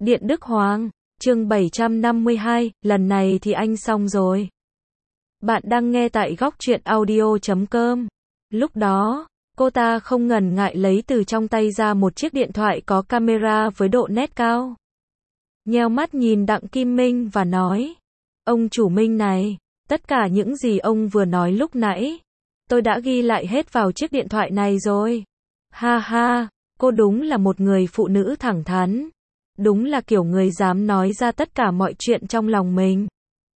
Điện Đức Hoàng, chương 752, lần này thì anh xong rồi. Bạn đang nghe tại góc truyện audio.com. Lúc đó, cô ta không ngần ngại lấy từ trong tay ra một chiếc điện thoại có camera với độ nét cao. Nheo mắt nhìn Đặng Kim Minh và nói, ông chủ Minh này, tất cả những gì ông vừa nói lúc nãy, tôi đã ghi lại hết vào chiếc điện thoại này rồi. Ha ha, cô đúng là một người phụ nữ thẳng thắn. Đúng là kiểu người dám nói ra tất cả mọi chuyện trong lòng mình.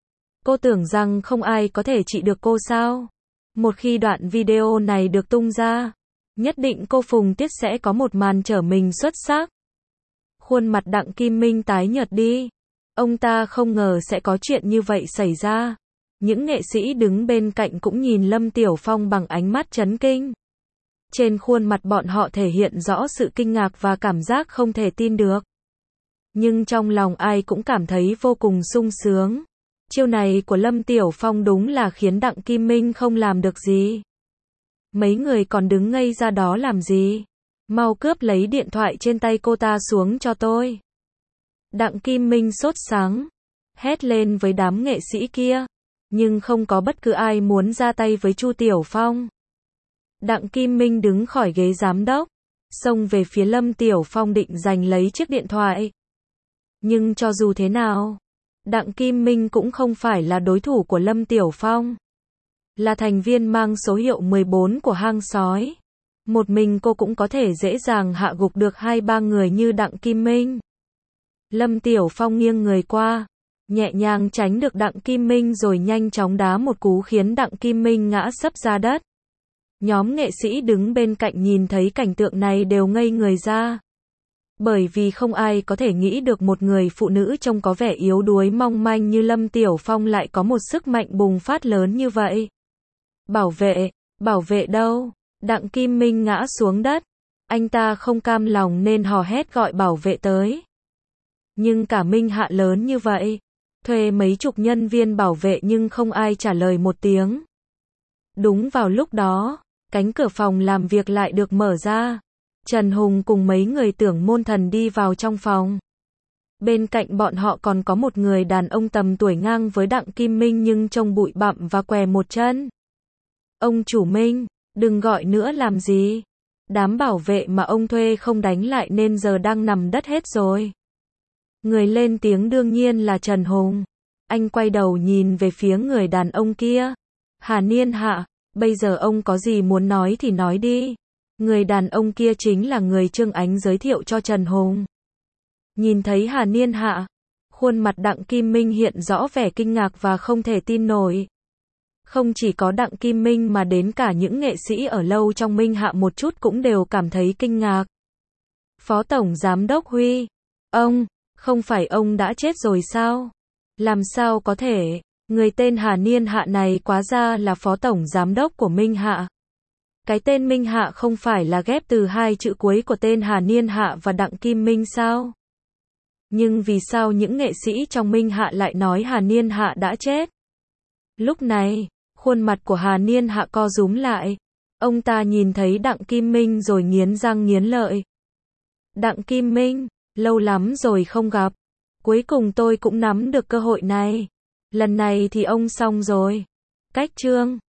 Cô tưởng rằng không ai có thể trị được cô sao? Một khi đoạn video này được tung ra, nhất định cô Phùng Tiết sẽ có một màn trở mình xuất sắc. Khuôn mặt Đặng Kim Minh tái nhợt đi. Ông ta không ngờ sẽ có chuyện như vậy xảy ra. Những nghệ sĩ đứng bên cạnh cũng nhìn Lâm Tiểu Phong bằng ánh mắt chấn kinh. Trên khuôn mặt bọn họ thể hiện rõ sự kinh ngạc và cảm giác không thể tin được. Nhưng trong lòng ai cũng cảm thấy vô cùng sung sướng. Chiêu này của Lâm Tiểu Phong đúng là khiến Đặng Kim Minh không làm được gì. Mấy người còn đứng ngây ra đó làm gì? Mau cướp lấy điện thoại trên tay cô ta xuống cho tôi. Đặng Kim Minh sốt sắng, hét lên với đám nghệ sĩ kia. Nhưng không có bất cứ ai muốn ra tay với Chu Tiểu Phong. Đặng Kim Minh đứng khỏi ghế giám đốc, xông về phía Lâm Tiểu Phong định giành lấy chiếc điện thoại. Nhưng cho dù thế nào, Đặng Kim Minh cũng không phải là đối thủ của Lâm Tiểu Phong. Là thành viên mang số hiệu 14 của hang sói. Một mình cô cũng có thể dễ dàng hạ gục được 2-3 người như Đặng Kim Minh. Lâm Tiểu Phong nghiêng người qua, nhẹ nhàng tránh được Đặng Kim Minh rồi nhanh chóng đá một cú khiến Đặng Kim Minh ngã sấp ra đất. Nhóm nghệ sĩ đứng bên cạnh nhìn thấy cảnh tượng này đều ngây người ra. Bởi vì không ai có thể nghĩ được một người phụ nữ trông có vẻ yếu đuối mong manh như Lâm Tiểu Phong lại có một sức mạnh bùng phát lớn như vậy. Bảo vệ đâu? Đặng Kim Minh ngã xuống đất. Anh ta không cam lòng nên hò hét gọi bảo vệ tới. Nhưng cả Minh Hạ lớn như vậy, thuê mấy chục nhân viên bảo vệ nhưng không ai trả lời một tiếng. Đúng vào lúc đó, cánh cửa phòng làm việc lại được mở ra. Trần Hùng cùng mấy người Tưởng Môn Thần đi vào trong phòng. Bên cạnh bọn họ còn có một người đàn ông tầm tuổi ngang với Đặng Kim Minh nhưng trông bụi bặm và què một chân. Ông chủ Minh, đừng gọi nữa làm gì. Đám bảo vệ mà ông thuê không đánh lại nên giờ đang nằm đất hết rồi. Người lên tiếng đương nhiên là Trần Hùng. Anh quay đầu nhìn về phía người đàn ông kia. Hà Niên Hạ, bây giờ ông có gì muốn nói thì nói đi. Người đàn ông kia chính là người Trương Ánh giới thiệu cho Trần Hùng. Nhìn thấy Hà Niên Hạ, khuôn mặt Đặng Kim Minh hiện rõ vẻ kinh ngạc và không thể tin nổi. Không chỉ có Đặng Kim Minh mà đến cả những nghệ sĩ ở lâu trong Minh Hạ một chút cũng đều cảm thấy kinh ngạc. Phó Tổng Giám đốc Huy, không phải ông đã chết rồi sao? Làm sao có thể, người tên Hà Niên Hạ này quá ra là Phó Tổng Giám đốc của Minh Hạ. Cái tên Minh Hạ không phải là ghép từ hai chữ cuối của tên Hà Niên Hạ và Đặng Kim Minh sao? Nhưng vì sao những nghệ sĩ trong Minh Hạ lại nói Hà Niên Hạ đã chết? Lúc này, khuôn mặt của Hà Niên Hạ co rúm lại. Ông ta nhìn thấy Đặng Kim Minh rồi nghiến răng nghiến lợi. Đặng Kim Minh, lâu lắm rồi không gặp. Cuối cùng tôi cũng nắm được cơ hội này. Lần này thì ông xong rồi. Cách chương